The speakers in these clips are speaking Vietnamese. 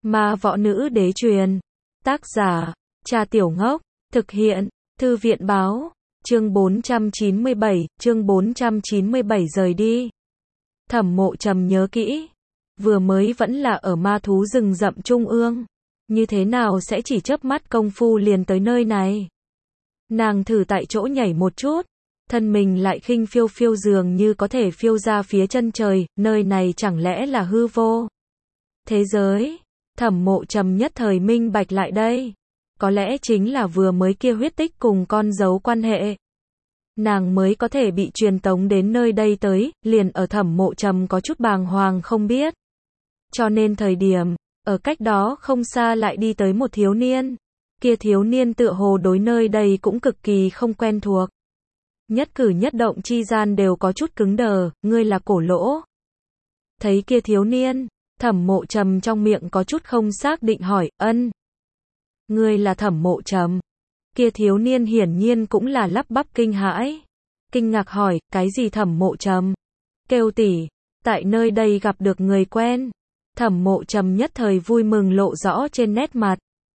Ma võ nữ đế truyền. Tác giả, Cha Tiểu Ngốc. Thực hiện, Thư viện báo. Chương 497 rời đi. Thẩm Mộ Trầm nhớ kỹ. Vừa mới vẫn là ở ma thú rừng rậm trung ương. Như thế nào sẽ chỉ chớp mắt công phu liền tới nơi này. Nàng thử tại chỗ nhảy một chút. Thân mình lại khinh phiêu phiêu dường như có thể phiêu ra phía chân trời, nơi này chẳng lẽ là hư vô. Thế giới, Thẩm Mộ Trầm nhất thời minh bạch lại đây. Có lẽ chính là vừa mới kia huyết tích cùng con dấu quan hệ. Nàng mới có thể bị truyền tống đến nơi đây tới, liền ở Thẩm Mộ Trầm có chút bàng hoàng không biết. Cho nên thời điểm, ở cách đó không xa lại đi tới một thiếu niên. Kia thiếu niên tựa hồ đối nơi đây cũng cực kỳ không quen thuộc. Nhất cử nhất động chi gian đều có chút cứng đờ, ngươi là Cổ Lỗ. Thấy kia thiếu niên, Thẩm Mộ Trầm trong miệng có chút không xác định hỏi, ân. Ngươi là Thẩm Mộ Trầm. Kia thiếu niên hiển nhiên cũng là lắp bắp kinh hãi. Kinh ngạc hỏi, cái gì Thẩm Mộ Trầm? Kêu tỷ, tại nơi đây gặp được người quen. Thẩm Mộ Trầm nhất thời vui mừng lộ rõ trên nét mặt.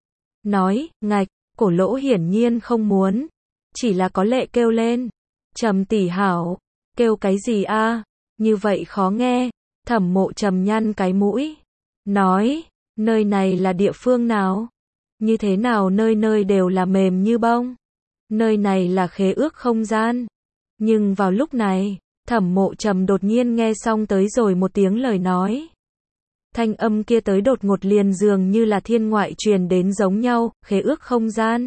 Nói, ngạch, Cổ Lỗ hiển nhiên không muốn. Chỉ là có lệ kêu lên. Trầm tỷ hảo. Kêu cái gì a? Như vậy khó nghe. Thẩm Mộ Trầm nhăn cái mũi. Nói, nơi này là địa phương nào? Như thế nào nơi nơi đều là mềm như bông? Nơi này là khế ước không gian. Nhưng vào lúc này, Thẩm Mộ Trầm đột nhiên nghe xong tới rồi một tiếng lời nói. Thanh âm kia tới đột ngột liền dường như là thiên ngoại truyền đến giống nhau, khế ước không gian.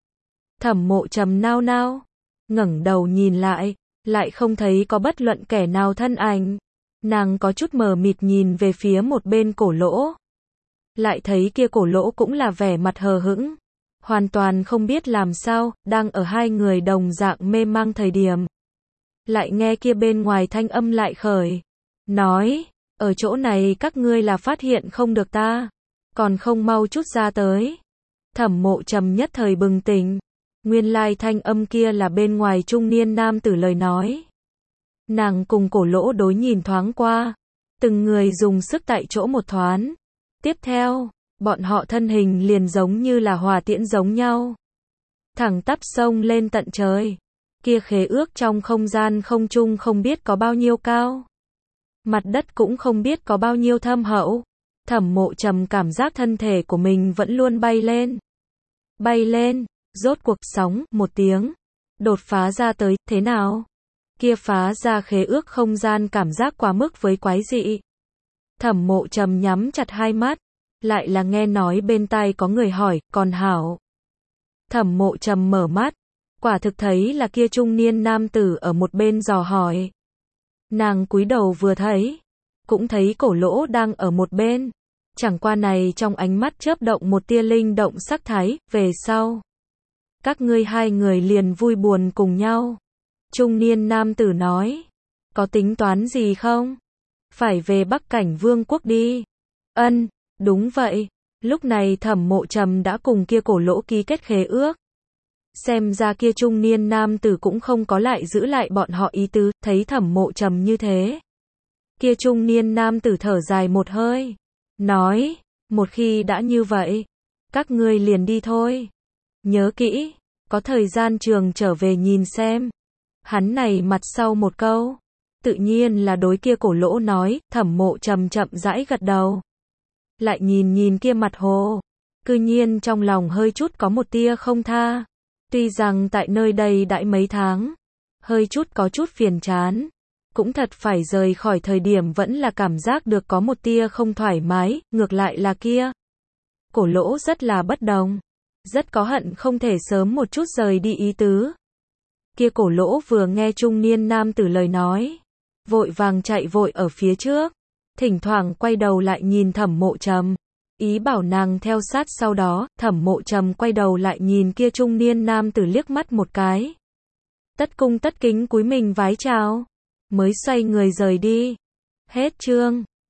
Thẩm Mộ Trầm nao nao, ngẩng đầu nhìn lại không thấy có bất luận kẻ nào thân ảnh. Nàng có chút mờ mịt nhìn về phía một bên Cổ Lỗ. Lại thấy kia Cổ Lỗ cũng là vẻ mặt hờ hững. Hoàn toàn không biết làm sao, đang ở hai người đồng dạng mê mang thời điểm. Lại nghe kia bên ngoài thanh âm lại khởi. Nói, ở chỗ này các ngươi là phát hiện không được ta. Còn không mau chút ra tới. Thẩm Mộ Trầm nhất thời bừng tỉnh. Nguyên lai thanh âm kia là bên ngoài trung niên nam tử lời nói. Nàng cùng Cổ Lỗ đối nhìn thoáng qua. Từng người dùng sức tại chỗ một thoáng. Tiếp theo, bọn họ thân hình liền giống như là hỏa tiễn giống nhau. Thẳng tắp sông lên tận trời. Kia khế ước trong không gian không trung không biết có bao nhiêu cao. Mặt đất cũng không biết có bao nhiêu thâm hậu. Thẩm Mộ Trầm cảm giác thân thể của mình vẫn luôn bay lên. Bay lên, rốt cuộc sóng, một tiếng. Đột phá ra tới, thế nào? Kia phá ra khế ước không gian cảm giác quá mức với quái dị. Thẩm Mộ Trầm nhắm chặt hai mắt. Lại là nghe nói bên tai có người hỏi, còn hảo. Thẩm Mộ Trầm mở mắt. Quả thực thấy là kia trung niên nam tử ở một bên dò hỏi. Nàng cúi đầu vừa thấy. Cũng thấy Cổ Lỗ đang ở một bên. Chẳng qua này trong ánh mắt chớp động một tia linh động sắc thái, về sau. Các ngươi hai người liền vui buồn cùng nhau. Trung niên nam tử nói. Có tính toán gì không? Phải về Bắc Cảnh Vương quốc đi. Ân, đúng vậy. Lúc này Thẩm Mộ Trầm đã cùng kia Cổ Lỗ ký kết khế ước. Xem ra kia trung niên nam tử cũng không có lại giữ lại bọn họ ý tứ, thấy Thẩm Mộ Trầm như thế. Kia trung niên nam tử thở dài một hơi. Nói, một khi đã như vậy, các ngươi liền đi thôi. Nhớ kỹ, có thời gian trường trở về nhìn xem. Hắn này mặt sau một câu. Tự nhiên là đối kia Cổ Lỗ nói, Thẩm Mộ Trầm chậm rãi gật đầu. Lại nhìn kia mặt hồ. Cư nhiên trong lòng hơi chút có một tia không tha. Tuy rằng tại nơi đây đãi mấy tháng, hơi chút có chút phiền chán, cũng thật phải rời khỏi thời điểm vẫn là cảm giác được có một tia không thoải mái, ngược lại là kia. Cổ Lỗ rất là bất đồng, rất có hận không thể sớm một chút rời đi ý tứ. Kia Cổ Lỗ vừa nghe trung niên nam tử lời nói, vội vàng chạy vội ở phía trước, thỉnh thoảng quay đầu lại nhìn Thẩm Mộ Trầm. Ý bảo nàng theo sát sau đó, Thẩm Mộ Trầm quay đầu lại nhìn kia trung niên nam tử liếc mắt một cái. Tất cung tất kính cúi mình vái chào, mới xoay người rời đi. Hết chương.